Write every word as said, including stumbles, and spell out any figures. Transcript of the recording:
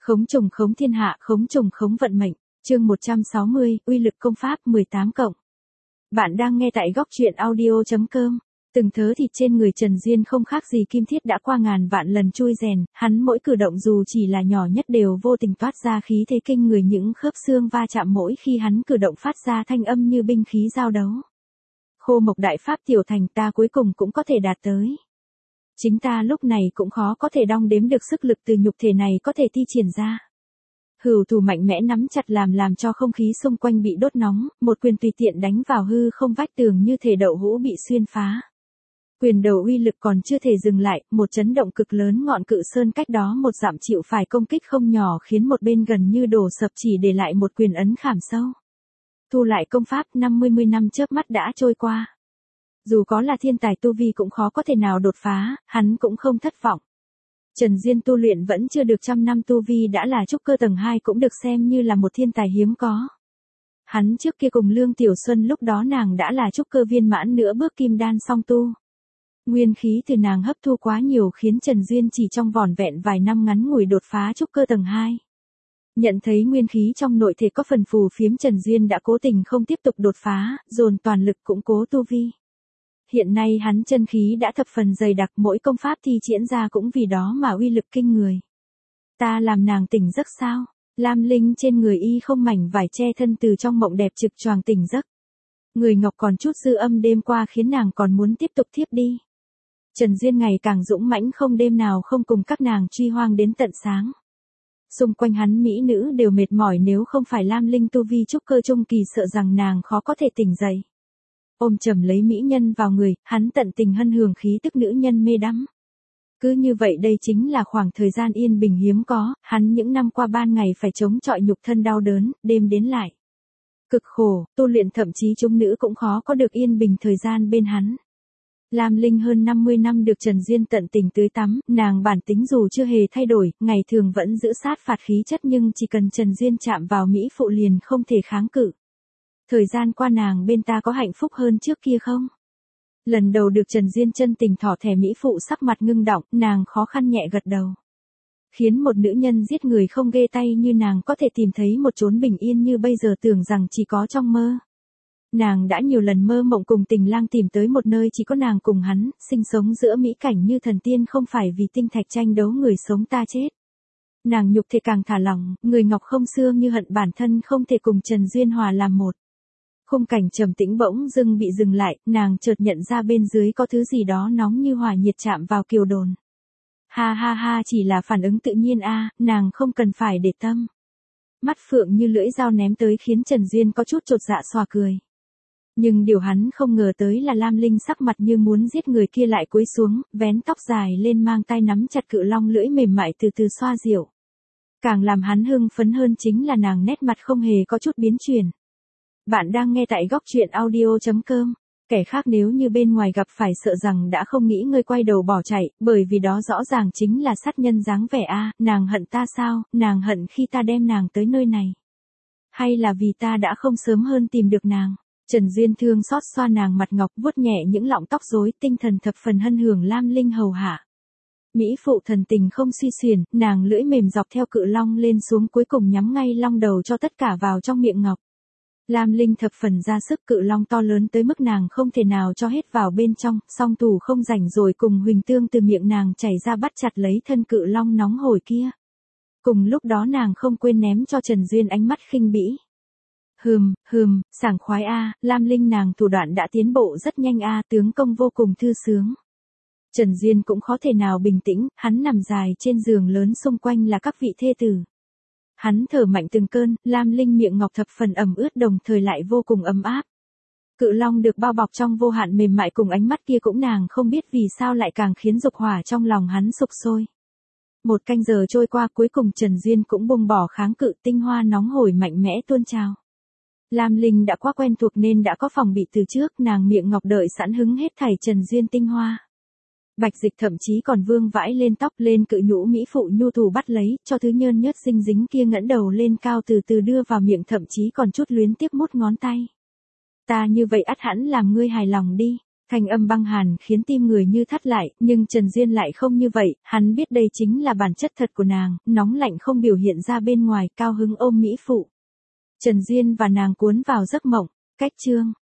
Khống trùng khống thiên hạ, khống trùng khống vận mệnh. Chương một trăm sáu mươi, uy lực công pháp mười tám cộng. Bạn đang nghe tại góc truyện audio chấm com. Từng thớ thịt trên người Trần Duyên không khác gì kim thiết đã qua ngàn vạn lần chui rèn, hắn mỗi cử động dù chỉ là nhỏ nhất đều vô tình toát ra khí thế kinh người, những khớp xương va chạm mỗi khi hắn cử động phát ra thanh âm như binh khí giao đấu. Khô mộc đại pháp tiểu thành, ta cuối cùng cũng có thể đạt tới. Chính ta lúc này cũng khó có thể đong đếm được sức lực từ nhục thể này có thể thi triển ra. Hữu thủ mạnh mẽ nắm chặt làm làm cho không khí xung quanh bị đốt nóng, một quyền tùy tiện đánh vào hư không vách tường như thể đậu hũ bị xuyên phá. Quyền đầu uy lực còn chưa thể dừng lại, một chấn động cực lớn ngọn cự sơn cách đó một dặm chịu phải công kích không nhỏ khiến một bên gần như đổ sập chỉ để lại một quyền ấn khảm sâu. Thu lại công pháp, năm mươi năm chớp mắt đã trôi qua. Dù có là thiên tài tu vi cũng khó có thể nào đột phá, hắn cũng không thất vọng. Trần Duyên tu luyện vẫn chưa được trăm năm tu vi đã là trúc cơ tầng hai cũng được xem như là một thiên tài hiếm có. Hắn trước kia cùng Lương Tiểu Xuân lúc đó nàng đã là trúc cơ viên mãn nữa bước kim đan song tu. Nguyên khí từ nàng hấp thu quá nhiều khiến Trần Duyên chỉ trong vỏn vẹn vài năm ngắn ngủi đột phá trúc cơ tầng hai. Nhận thấy nguyên khí trong nội thể có phần phù phiếm, Trần Duyên đã cố tình không tiếp tục đột phá, dồn toàn lực củng cố tu vi. Hiện nay hắn chân khí đã thập phần dày đặc, mỗi công pháp thi triển ra cũng vì đó mà uy lực kinh người. Ta làm nàng tỉnh giấc sao? Lam Linh trên người y không mảnh vải che thân từ trong mộng đẹp trực choàng tỉnh giấc. Người ngọc còn chút dư âm đêm qua khiến nàng còn muốn tiếp tục thiếp đi. Trần Duyên ngày càng dũng mãnh, không đêm nào không cùng các nàng truy hoang đến tận sáng. Xung quanh hắn mỹ nữ đều mệt mỏi, nếu không phải Lam Linh tu vi trúc cơ trung kỳ sợ rằng nàng khó có thể tỉnh dậy. Ôm chầm lấy mỹ nhân vào người, hắn tận tình hân hưởng khí tức nữ nhân mê đắm. Cứ như vậy đây chính là khoảng thời gian yên bình hiếm có, hắn những năm qua ban ngày phải chống chọi nhục thân đau đớn, đêm đến lại cực khổ, tu luyện thậm chí chúng nữ cũng khó có được yên bình thời gian bên hắn. Lam Linh hơn năm mươi năm được Trần Duyên tận tình tưới tắm, nàng bản tính dù chưa hề thay đổi, ngày thường vẫn giữ sát phạt khí chất, nhưng chỉ cần Trần Duyên chạm vào mỹ phụ liền không thể kháng cự. Thời gian qua nàng bên ta có hạnh phúc hơn trước kia không? Lần đầu được Trần Duyên chân tình thỏ thẻ mỹ phụ sắc mặt ngưng đọng, nàng khó khăn nhẹ gật đầu. Khiến một nữ nhân giết người không ghê tay như nàng có thể tìm thấy một chốn bình yên như bây giờ tưởng rằng chỉ có trong mơ. Nàng đã nhiều lần mơ mộng cùng Tình Lang tìm tới một nơi chỉ có nàng cùng hắn, sinh sống giữa mỹ cảnh như thần tiên, không phải vì tinh thạch tranh đấu người sống ta chết. Nàng nhục thể càng thả lỏng, người ngọc không xương như hận bản thân không thể cùng Trần Duyên hòa làm một. Khung cảnh trầm tĩnh bỗng dưng bị dừng lại, nàng chợt nhận ra bên dưới có thứ gì đó nóng như hỏa nhiệt chạm vào kiều đồn. Ha ha ha, chỉ là phản ứng tự nhiên a, nàng không cần phải để tâm. Mắt phượng như lưỡi dao ném tới khiến Trần Duyên có chút chột dạ xòa cười. Nhưng điều hắn không ngờ tới là Lam Linh sắc mặt như muốn giết người kia lại cúi xuống, vén tóc dài lên mang tay nắm chặt cự long lưỡi mềm mại từ từ xoa dịu. Càng làm hắn hưng phấn hơn chính là nàng nét mặt không hề có chút biến chuyển. Bạn đang nghe tại góc truyện audio chấm com. Kẻ khác nếu như bên ngoài gặp phải sợ rằng đã không nghĩ ngươi quay đầu bỏ chạy, bởi vì đó rõ ràng chính là sát nhân dáng vẻ a. Nàng hận ta sao? Nàng hận khi ta đem nàng tới nơi này, hay là vì ta đã không sớm hơn tìm được nàng? Trần Duyên thương xót xoa nàng mặt ngọc, vuốt nhẹ những lọng tóc rối, tinh thần thập phần hân hưởng Lam Linh hầu hạ. Mỹ phụ thần tình không suy xuyển, nàng lưỡi mềm dọc theo cự long lên xuống, cuối cùng nhắm ngay long đầu cho tất cả vào trong miệng ngọc. Lam Linh thập phần ra sức, cự long to lớn tới mức nàng không thể nào cho hết vào bên trong, song thủ không rảnh rồi cùng huỳnh tương từ miệng nàng chảy ra bắt chặt lấy thân cự long nóng hổi kia. Cùng lúc đó nàng không quên ném cho Trần Duyên ánh mắt khinh bỉ. Hừm, hừm, sảng khoái a, Lam Linh nàng thủ đoạn đã tiến bộ rất nhanh a, tướng công vô cùng thư sướng. Trần Duyên cũng khó thể nào bình tĩnh, hắn nằm dài trên giường lớn, xung quanh là các vị thê tử. Hắn thở mạnh từng cơn, Lam Linh miệng ngọc thập phần ẩm ướt đồng thời lại vô cùng ấm áp. Cự long được bao bọc trong vô hạn mềm mại cùng ánh mắt kia cũng nàng không biết vì sao lại càng khiến dục hỏa trong lòng hắn sục sôi. Một canh giờ trôi qua, cuối cùng Trần Duyên cũng buông bỏ kháng cự, tinh hoa nóng hổi mạnh mẽ tuôn trào. Lam Linh đã quá quen thuộc nên đã có phòng bị từ trước, nàng miệng ngọc đợi sẵn hứng hết thảy Trần Duyên tinh hoa. Bạch dịch thậm chí còn vương vãi lên tóc, lên cự nhũ mỹ phụ nhu thủ bắt lấy, cho thứ nhơn nhớt dinh dính kia ngẩng đầu lên cao từ từ đưa vào miệng, thậm chí còn chút luyến tiếc mút ngón tay. Ta như vậy ắt hẳn làm ngươi hài lòng đi. Thanh âm băng hàn khiến tim người như thắt lại, nhưng Trần Diên lại không như vậy, hắn biết đây chính là bản chất thật của nàng, nóng lạnh không biểu hiện ra bên ngoài, cao hứng ôm mỹ phụ. Trần Diên và nàng cuốn vào giấc mộng, cách chương.